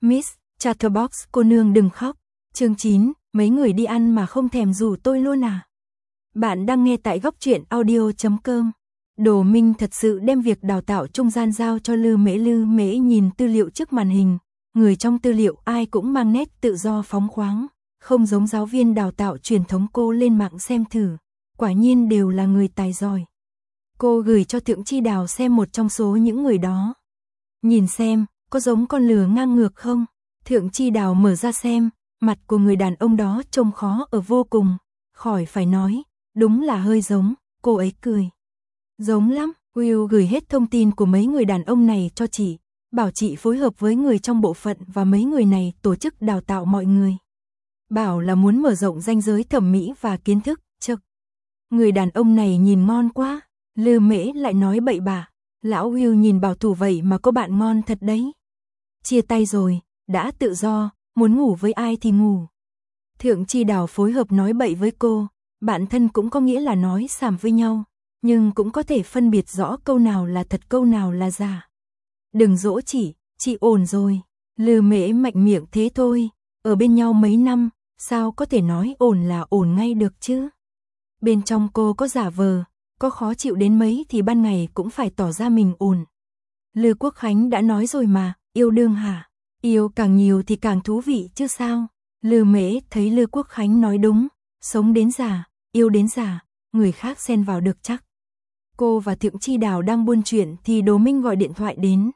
Miss Chatterbox cô nương đừng khóc. Chương 9, mấy người đi ăn mà không thèm rủ tôi luôn à? Bạn đang nghe tại góc truyện audio.com. Đồ Minh thật sự đem việc đào tạo trung gian giao cho Lư Mễ nhìn tư liệu trước màn hình. Người trong tư liệu ai cũng mang nét tự do phóng khoáng, không giống giáo viên đào tạo truyền thống. Cô lên mạng xem thử, quả nhiên đều là người tài giỏi. Cô gửi cho Thượng Chi Đào xem một trong số những người đó. Nhìn xem, có giống con lừa ngang ngược không? Thượng Chi Đào mở ra xem, mặt của người đàn ông đó trông khó ở vô cùng. Khỏi phải nói, đúng là hơi giống, cô ấy cười. Giống lắm, Will gửi hết thông tin của mấy người đàn ông này cho chị, bảo chị phối hợp với người trong bộ phận và mấy người này tổ chức đào tạo mọi người. Bảo là muốn mở rộng ranh giới thẩm mỹ và kiến thức, chực. Người đàn ông này nhìn ngon quá, Lư Mễ lại nói bậy bạ. Lão Will nhìn bảo thủ vậy mà có bạn ngon thật đấy. Chia tay rồi, đã tự do, muốn ngủ với ai thì ngủ. Thượng Chi Đào phối hợp nói bậy với cô, bạn thân cũng có nghĩa là nói xàm với nhau, nhưng cũng có thể phân biệt rõ câu nào là thật câu nào là giả. Đừng dỗ chị ổn rồi. Lư Mễ mạnh miệng thế thôi, ở bên nhau mấy năm, sao có thể nói ổn là ổn ngay được chứ? Bên trong cô có giả vờ, có khó chịu đến mấy thì ban ngày cũng phải tỏ ra mình ổn. Lư Quốc Khánh đã nói rồi mà, yêu đương hả? Yêu càng nhiều thì càng thú vị chứ sao? Lư Mễ thấy Lư Quốc Khánh nói đúng, sống đến già, yêu đến già, người khác xen vào được chắc. Cô và Thượng Chi Đào đang buôn chuyện thì Đồ Minh gọi điện thoại đến.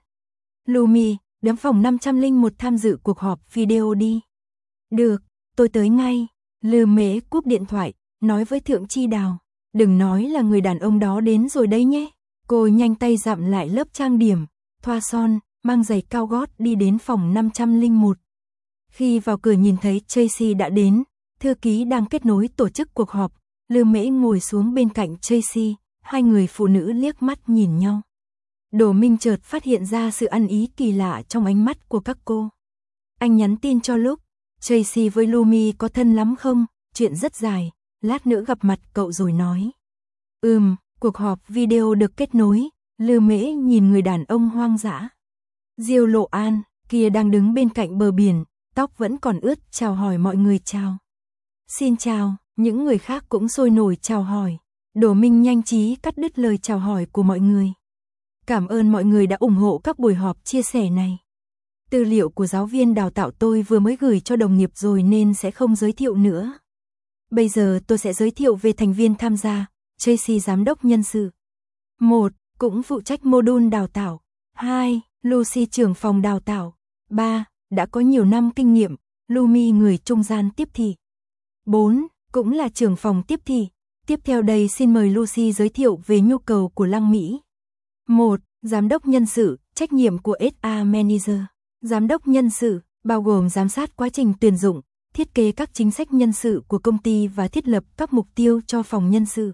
Lumi, đến phòng 501 tham dự cuộc họp video đi. Được, tôi tới ngay. Lư Mễ cúp điện thoại, nói với Thượng Chi Đào. Đừng nói là người đàn ông đó đến rồi đấy nhé. Cô nhanh tay dặm lại lớp trang điểm, thoa son, mang giày cao gót đi đến phòng 501. Khi vào cửa nhìn thấy Tracy đã đến, thư ký đang kết nối tổ chức cuộc họp. Lư Mễ ngồi xuống bên cạnh Tracy, hai người phụ nữ liếc mắt nhìn nhau. Đồ Minh chợt phát hiện ra sự ăn ý kỳ lạ trong ánh mắt của các cô. Anh nhắn tin cho Lúc, Tracy với Lumi có thân lắm không? Chuyện rất dài, lát nữa gặp mặt cậu rồi nói. Cuộc họp video được kết nối. Lư Mễ nhìn người đàn ông hoang dã. Diêu Lộ An, kia đang đứng bên cạnh bờ biển, tóc vẫn còn ướt, chào hỏi mọi người chào. Xin chào, những người khác cũng sôi nổi chào hỏi. Đồ Minh nhanh trí cắt đứt lời chào hỏi của mọi người. Cảm ơn mọi người đã ủng hộ các buổi họp chia sẻ này. Tư liệu của giáo viên đào tạo tôi vừa mới gửi cho đồng nghiệp rồi nên sẽ không giới thiệu nữa. Bây giờ tôi sẽ giới thiệu về thành viên tham gia. Tracy giám đốc nhân sự. 1. Cũng phụ trách module đào tạo. 2. Lucy trưởng phòng đào tạo. 3. Đã có nhiều năm kinh nghiệm. Lumi người trung gian tiếp thị. 4. Cũng là trưởng phòng tiếp thị. Tiếp theo đây xin mời Lucy giới thiệu về nhu cầu của Lăng Mỹ. 1. Giám đốc nhân sự, trách nhiệm của HR Manager. Giám đốc nhân sự, bao gồm giám sát quá trình tuyển dụng, thiết kế các chính sách nhân sự của công ty và thiết lập các mục tiêu cho phòng nhân sự.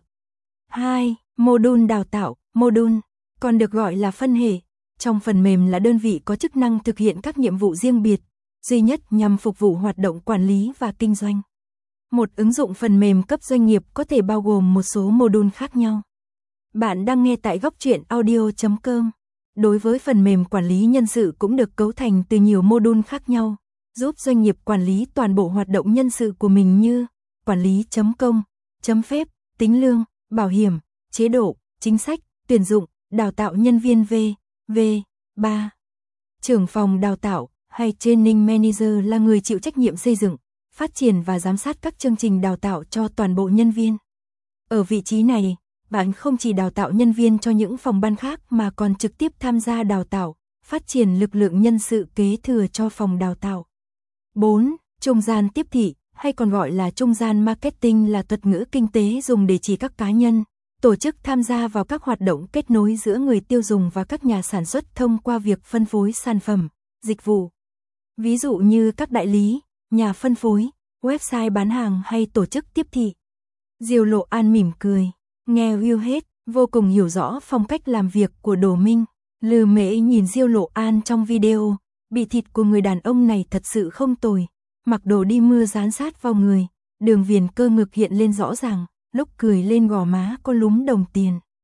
2. Module đào tạo, module, còn được gọi là phân hệ. Trong phần mềm là đơn vị có chức năng thực hiện các nhiệm vụ riêng biệt, duy nhất nhằm phục vụ hoạt động quản lý và kinh doanh. Một ứng dụng phần mềm cấp doanh nghiệp có thể bao gồm một số module khác nhau. Bạn đang nghe tại góc truyện audio.com. Đối với phần mềm quản lý nhân sự cũng được cấu thành từ nhiều module khác nhau, giúp doanh nghiệp quản lý toàn bộ hoạt động nhân sự của mình như quản lý công, phép, tính lương, bảo hiểm, chế độ, chính sách, tuyển dụng, đào tạo nhân viên V. 3. Trưởng phòng đào tạo hay Training Manager là người chịu trách nhiệm xây dựng, phát triển và giám sát các chương trình đào tạo cho toàn bộ nhân viên. Ở vị trí này, bạn không chỉ đào tạo nhân viên cho những phòng ban khác mà còn trực tiếp tham gia đào tạo, phát triển lực lượng nhân sự kế thừa cho phòng đào tạo. 4. Trung gian tiếp thị, hay còn gọi là trung gian marketing là thuật ngữ kinh tế dùng để chỉ các cá nhân, tổ chức tham gia vào các hoạt động kết nối giữa người tiêu dùng và các nhà sản xuất thông qua việc phân phối sản phẩm, dịch vụ. Ví dụ như các đại lý, nhà phân phối, website bán hàng hay tổ chức tiếp thị. Diêu Lộ An mỉm cười, nghe Will hết, vô cùng hiểu rõ phong cách làm việc của Đồ Minh. Lư Mễ nhìn Diêu Lộ An trong video, bị thịt của người đàn ông này thật sự không tồi, mặc đồ đi mưa dán sát vào người, đường viền cơ ngực hiện lên rõ ràng, lúc cười lên gò má có lúm đồng tiền.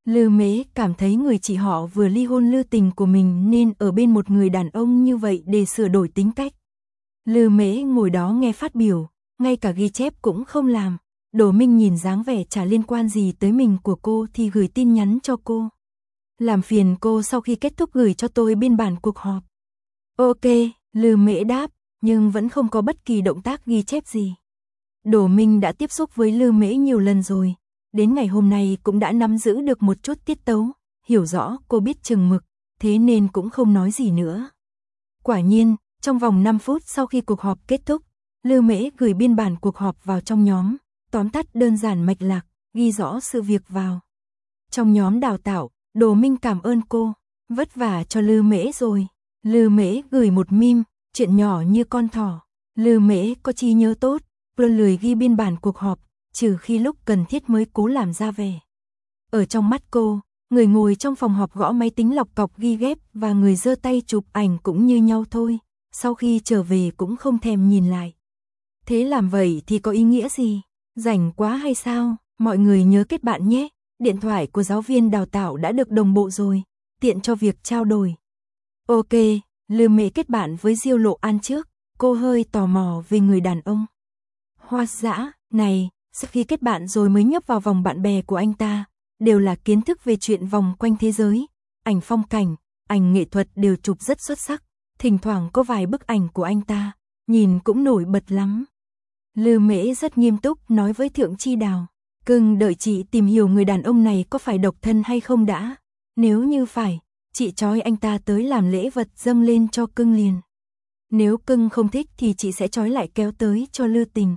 Lư Mễ cảm thấy người chị họ vừa ly hôn Lư Tình của mình nên ở bên một người đàn ông như vậy để sửa đổi tính cách. Lư Mễ ngồi đó nghe phát biểu, ngay cả ghi chép cũng không làm. Đỗ Minh nhìn dáng vẻ chả liên quan gì tới mình của cô thì gửi tin nhắn cho cô. Làm phiền cô sau khi kết thúc gửi cho tôi biên bản cuộc họp. Ok, Lư Mễ đáp, nhưng vẫn không có bất kỳ động tác ghi chép gì. Đỗ Minh đã tiếp xúc với Lư Mễ nhiều lần rồi, đến ngày hôm nay cũng đã nắm giữ được một chút tiết tấu, hiểu rõ cô biết chừng mực, thế nên cũng không nói gì nữa. Quả nhiên, trong vòng 5 phút sau khi cuộc họp kết thúc, Lư Mễ gửi biên bản cuộc họp vào trong nhóm, tóm tắt đơn giản mạch lạc, ghi rõ sự việc vào. Trong nhóm đào tạo, Đỗ Minh cảm ơn cô, vất vả cho Lư Mễ rồi. Lư Mễ gửi một meme, chuyện nhỏ như con thỏ. Lư Mễ có trí nhớ tốt, luôn lười ghi biên bản cuộc họp, trừ khi lúc cần thiết mới cố làm ra vẻ. Ở trong mắt cô, người ngồi trong phòng họp gõ máy tính lọc cọc ghi ghép và người giơ tay chụp ảnh cũng như nhau thôi, sau khi trở về cũng không thèm nhìn lại. Thế làm vậy thì có ý nghĩa gì? Rảnh quá hay sao? Mọi người nhớ kết bạn nhé. Điện thoại của giáo viên đào tạo đã được đồng bộ rồi, tiện cho việc trao đổi. Ok, Lư Mễ kết bạn với Diêu Lộ An trước, cô hơi tò mò về người đàn ông. Hoa dã, này, sau khi kết bạn rồi mới nhấp vào vòng bạn bè của anh ta, đều là kiến thức về chuyện vòng quanh thế giới, ảnh phong cảnh, ảnh nghệ thuật đều chụp rất xuất sắc, thỉnh thoảng có vài bức ảnh của anh ta, nhìn cũng nổi bật lắm. Lư Mễ rất nghiêm túc nói với Thượng Chi Đào, cưng đợi chị tìm hiểu người đàn ông này có phải độc thân hay không đã, nếu như phải, chị trói anh ta tới làm lễ vật dâng lên cho cưng liền. Nếu cưng không thích thì chị sẽ trói lại kéo tới cho Lư Tình.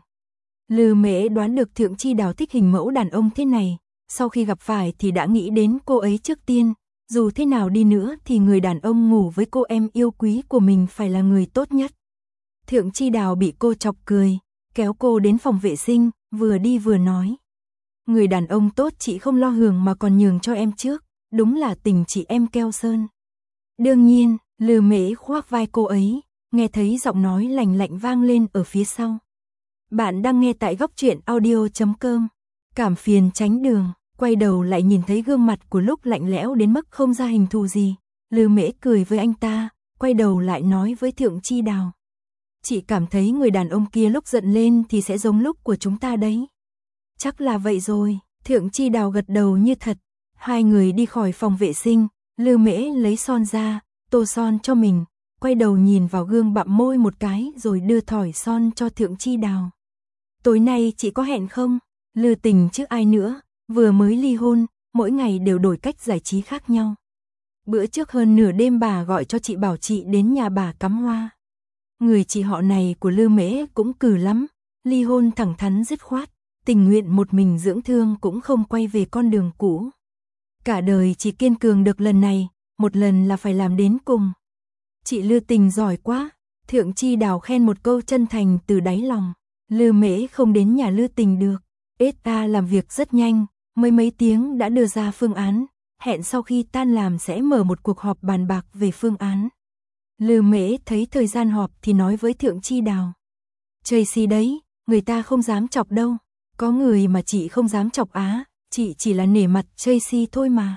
Lư Mễ đoán được Thượng Chi Đào thích hình mẫu đàn ông thế này, sau khi gặp phải thì đã nghĩ đến cô ấy trước tiên, dù thế nào đi nữa thì người đàn ông ngủ với cô em yêu quý của mình phải là người tốt nhất. Thượng Chi Đào bị cô chọc cười, kéo cô đến phòng vệ sinh, vừa đi vừa nói. Người đàn ông tốt chị không lo hưởng mà còn nhường cho em trước, đúng là tình chị em keo sơn. Đương nhiên, Lư Mễ khoác vai cô ấy, nghe thấy giọng nói lành lạnh vang lên ở phía sau. Bạn đang nghe tại góc truyện audio.com. Cảm phiền tránh đường, quay đầu lại nhìn thấy gương mặt của Lúc lạnh lẽo đến mức không ra hình thù gì. Lư Mễ cười với anh ta, quay đầu lại nói với Thượng Chi Đào. Chị cảm thấy người đàn ông kia lúc giận lên thì sẽ giống lúc của chúng ta đấy. Chắc là vậy rồi, Thượng Chi Đào gật đầu như thật. Hai người đi khỏi phòng vệ sinh, Lư Mễ lấy son ra, tô son cho mình, quay đầu nhìn vào gương bặm môi một cái rồi đưa thỏi son cho Thượng Chi Đào. Tối nay chị có hẹn không? Lư Tình chứ ai nữa, vừa mới ly hôn, mỗi ngày đều đổi cách giải trí khác nhau. Bữa trước hơn nửa đêm bà gọi cho chị bảo chị đến nhà bà cắm hoa. Người chị họ này của Lư Mễ cũng cừ lắm, ly hôn thẳng thắn dứt khoát, tình nguyện một mình dưỡng thương cũng không quay về con đường cũ. Cả đời chỉ kiên cường được lần này, một lần là phải làm đến cùng. Chị Lư Tình giỏi quá, Thượng Chi Đào khen một câu chân thành từ đáy lòng. Lư Mễ không đến nhà Lư Tình được, SA làm việc rất nhanh, mấy tiếng đã đưa ra phương án, hẹn sau khi tan làm sẽ mở một cuộc họp bàn bạc về phương án. Lư Mễ thấy thời gian họp thì nói với Thượng Chi Đào. Tracy đấy, người ta không dám chọc đâu, có người mà chị không dám chọc á, chị chỉ là nể mặt Tracy thôi mà.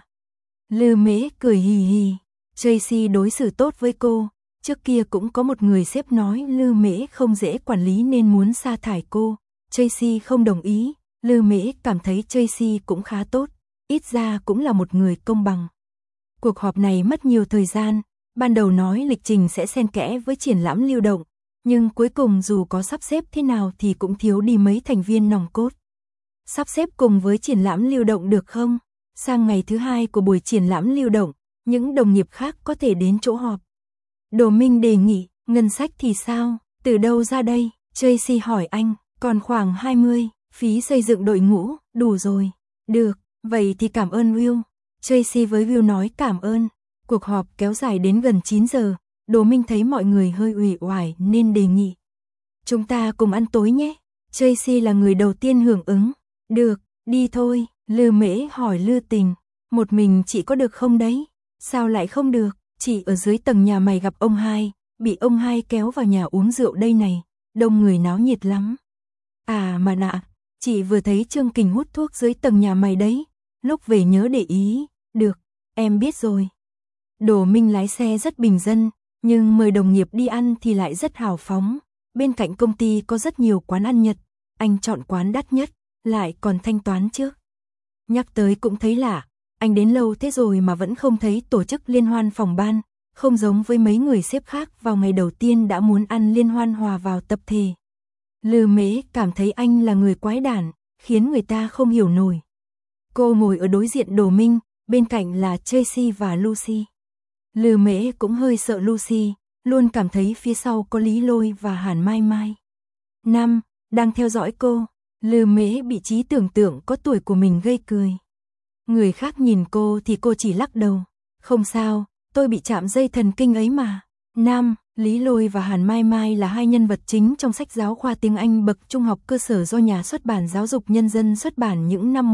Lư Mễ cười hì hì, Tracy đối xử tốt với cô, trước kia cũng có một người sếp nói Lư Mễ không dễ quản lý nên muốn sa thải cô, Tracy không đồng ý, Lư Mễ cảm thấy Tracy cũng khá tốt, ít ra cũng là một người công bằng. Cuộc họp này mất nhiều thời gian, ban đầu nói lịch trình sẽ xen kẽ với triển lãm lưu động, nhưng cuối cùng dù có sắp xếp thế nào thì cũng thiếu đi mấy thành viên nòng cốt. Sắp xếp cùng với triển lãm lưu động được không? Sang ngày thứ hai của buổi triển lãm lưu động, những đồng nghiệp khác có thể đến chỗ họp. Đỗ Minh đề nghị, ngân sách thì sao? Từ đâu ra đây? Tracy hỏi anh, còn khoảng 20, phí xây dựng đội ngũ, đủ rồi. Được, vậy thì cảm ơn Will. Tracy với Will nói cảm ơn. Cuộc họp kéo dài đến gần 9 giờ, Đỗ Minh thấy mọi người hơi uể oải nên đề nghị. Chúng ta cùng ăn tối nhé. Tracy là người đầu tiên hưởng ứng. Được, đi thôi. Lư Mễ hỏi Lư Tình, một mình chị có được không đấy? Sao lại không được? Chị ở dưới tầng nhà mày gặp ông hai, bị ông hai kéo vào nhà uống rượu đây này, đông người náo nhiệt lắm. À mà nạ, chị vừa thấy Trương Kình hút thuốc dưới tầng nhà mày đấy, lúc về nhớ để ý. Được, em biết rồi. Đỗ Minh lái xe rất bình dân, nhưng mời đồng nghiệp đi ăn thì lại rất hào phóng. Bên cạnh công ty có rất nhiều quán ăn Nhật, anh chọn quán đắt nhất, lại còn thanh toán trước. Nhắc tới cũng thấy lạ, anh đến lâu thế rồi mà vẫn không thấy tổ chức liên hoan phòng ban, không giống với mấy người sếp khác vào ngày đầu tiên đã muốn ăn liên hoan hòa vào tập thể. Lư Mễ cảm thấy anh là người quái đản, khiến người ta không hiểu nổi. Cô ngồi ở đối diện Đỗ Minh, bên cạnh là Tracy và Lucy. Lư Mễ cũng hơi sợ Lucy, luôn cảm thấy phía sau có Lý Lôi và Hàn Mai Mai. Nam, đang theo dõi cô. Lư Mễ bị trí tưởng tượng có tuổi của mình gây cười. Người khác nhìn cô thì cô chỉ lắc đầu. Không sao, tôi bị chạm dây thần kinh ấy mà. Nam, Lý Lôi và Hàn Mai Mai là hai nhân vật chính trong sách giáo khoa tiếng Anh bậc trung học cơ sở do nhà xuất bản Giáo dục Nhân dân xuất bản những năm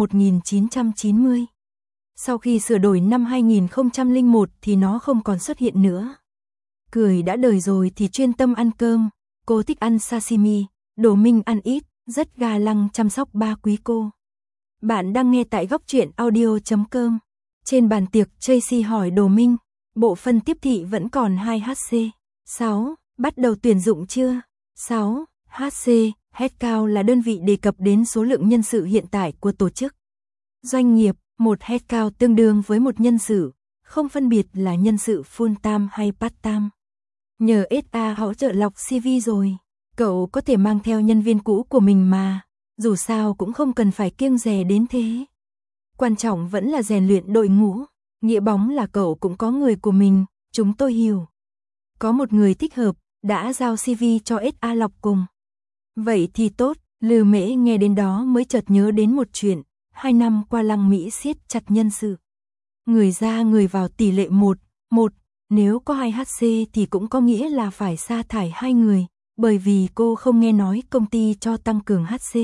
1990. Sau khi sửa đổi năm 2001 thì nó không còn xuất hiện nữa. Cười đã đời rồi thì chuyên tâm ăn cơm, cô thích ăn sashimi, Đỗ Minh ăn ít, rất ga lăng chăm sóc ba quý cô. Bạn đang nghe tại góc truyện audio.com. Trên bàn tiệc Tracy hỏi Đỗ Minh, bộ phân tiếp thị vẫn còn 2HC. 6. Bắt đầu tuyển dụng chưa? 6. HC, headcount là đơn vị đề cập đến số lượng nhân sự hiện tại của tổ chức. Doanh nghiệp, một headcount tương đương với một nhân sự, không phân biệt là nhân sự full-time hay part-time. Nhờ SA hỗ trợ lọc CV rồi, cậu có thể mang theo nhân viên cũ của mình mà, dù sao cũng không cần phải kiêng dè đến thế. Quan trọng vẫn là rèn luyện đội ngũ, nghĩa bóng là cậu cũng có người của mình, chúng tôi hiểu. Có một người thích hợp, đã giao CV cho SA lọc cùng. Vậy thì tốt, Lư Mễ nghe đến đó mới chợt nhớ đến một chuyện, 2 năm qua Lăng Mỹ siết chặt nhân sự. Người ra người vào tỷ lệ 1:1, nếu có 2HC thì cũng có nghĩa là phải sa thải 2 người, bởi vì cô không nghe nói công ty cho tăng cường HC.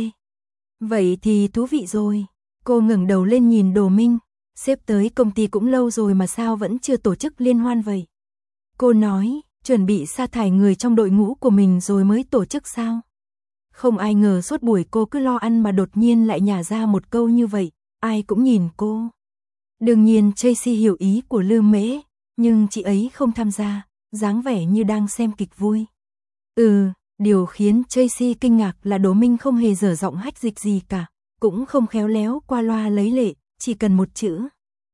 Vậy thì thú vị rồi, cô ngẩng đầu lên nhìn Đỗ Minh, sếp tới công ty cũng lâu rồi mà sao vẫn chưa tổ chức liên hoan vậy? Cô nói, chuẩn bị sa thải người trong đội ngũ của mình rồi mới tổ chức sao? Không ai ngờ suốt buổi cô cứ lo ăn mà đột nhiên lại nhả ra một câu như vậy, ai cũng nhìn cô. Đương nhiên Tracy hiểu ý của Lư Mễ, nhưng chị ấy không tham gia, dáng vẻ như đang xem kịch vui. Điều khiến Tracy kinh ngạc là Đỗ Minh không hề dở giọng hách dịch gì cả, cũng không khéo léo qua loa lấy lệ, chỉ cần một chữ.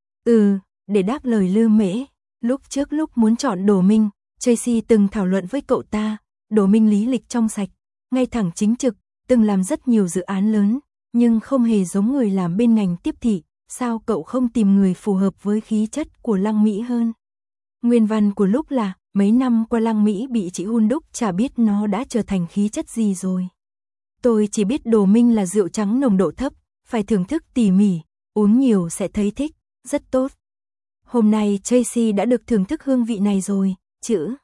Để đáp lời Lư Mễ, lúc muốn chọn Đỗ Minh, Tracy từng thảo luận với cậu ta, Đỗ Minh lý lịch trong sạch, ngay thẳng chính trực, từng làm rất nhiều dự án lớn, nhưng không hề giống người làm bên ngành tiếp thị, sao cậu không tìm người phù hợp với khí chất của Lăng Mỹ hơn? Nguyên văn của lúc là, mấy năm qua Lăng Mỹ bị chị hun đúc chả biết nó đã trở thành khí chất gì rồi. Tôi chỉ biết Đỗ Minh là rượu trắng nồng độ thấp, phải thưởng thức tỉ mỉ, uống nhiều sẽ thấy thích, rất tốt. Hôm nay Tracy đã được thưởng thức hương vị này rồi, chữ.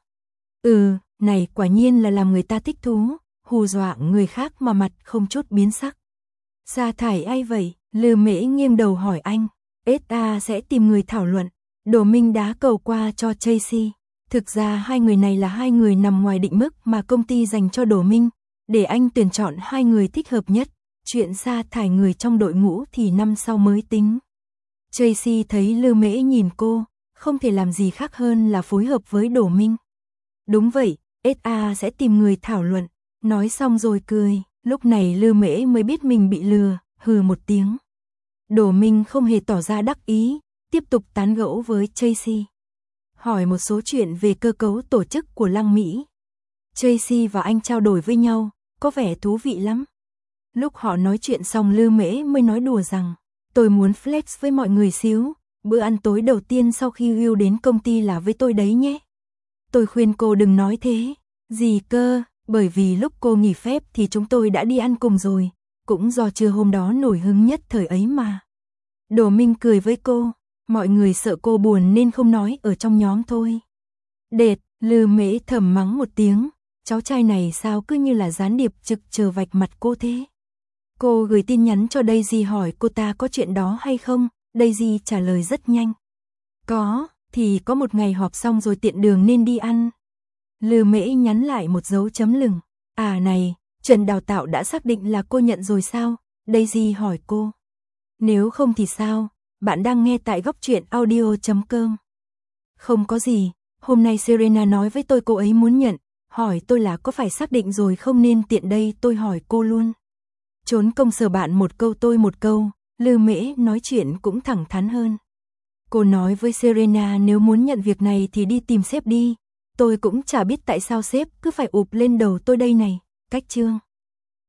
Này quả nhiên là làm người ta thích thú, hù dọa người khác mà mặt không chút biến sắc. Sa thải ai vậy? Lư Mễ nghiêng đầu hỏi anh. SA sẽ tìm người thảo luận. Đỗ Minh đá cầu qua cho Tracy. Thực ra hai người này là hai người nằm ngoài định mức mà công ty dành cho Đỗ Minh, để anh tuyển chọn hai người thích hợp nhất. Chuyện sa thải người trong đội ngũ thì năm sau mới tính. Tracy thấy Lư Mễ nhìn cô, không thể làm gì khác hơn là phối hợp với Đỗ Minh. Đúng vậy, SA sẽ tìm người thảo luận. Nói xong rồi cười, lúc này Lư Mễ mới biết mình bị lừa, hừ một tiếng. Đỗ Minh không hề tỏ ra đắc ý, tiếp tục tán gẫu với Tracy. Hỏi một số chuyện về cơ cấu tổ chức của Lăng Mỹ. Tracy và anh trao đổi với nhau, có vẻ thú vị lắm. Lúc họ nói chuyện xong Lư Mễ mới nói đùa rằng, tôi muốn flex với mọi người xíu, bữa ăn tối đầu tiên sau khi Will đến công ty là với tôi đấy nhé. Tôi khuyên cô đừng nói thế. Gì cơ? Bởi vì lúc cô nghỉ phép thì chúng tôi đã đi ăn cùng rồi, cũng do trưa hôm đó nổi hứng nhất thời ấy mà. Đỗ Minh cười với cô, mọi người sợ cô buồn nên không nói ở trong nhóm thôi. Đệt, Lư Mễ thầm mắng một tiếng, cháu trai này sao cứ như là gián điệp trực chờ vạch mặt cô thế. Cô gửi tin nhắn cho Daisy hỏi cô ta có chuyện đó hay không, Daisy trả lời rất nhanh. Có, thì có một ngày họp xong rồi tiện đường nên đi ăn. Lư Mễ nhắn lại một dấu chấm lửng. À này, Trần đào tạo đã xác định là cô nhận rồi sao? Daisy hỏi cô. Nếu không thì sao? Bạn đang nghe tại góc truyện audio.com. Không có gì, hôm nay Serena nói với tôi cô ấy muốn nhận, hỏi tôi là có phải xác định rồi không nên tiện đây tôi hỏi cô luôn. Trốn công sở bạn một câu tôi một câu, Lư Mễ nói chuyện cũng thẳng thắn hơn. Cô nói với Serena nếu muốn nhận việc này thì đi tìm sếp đi, tôi cũng chả biết tại sao sếp cứ phải ụp lên đầu tôi đây này, cách chương.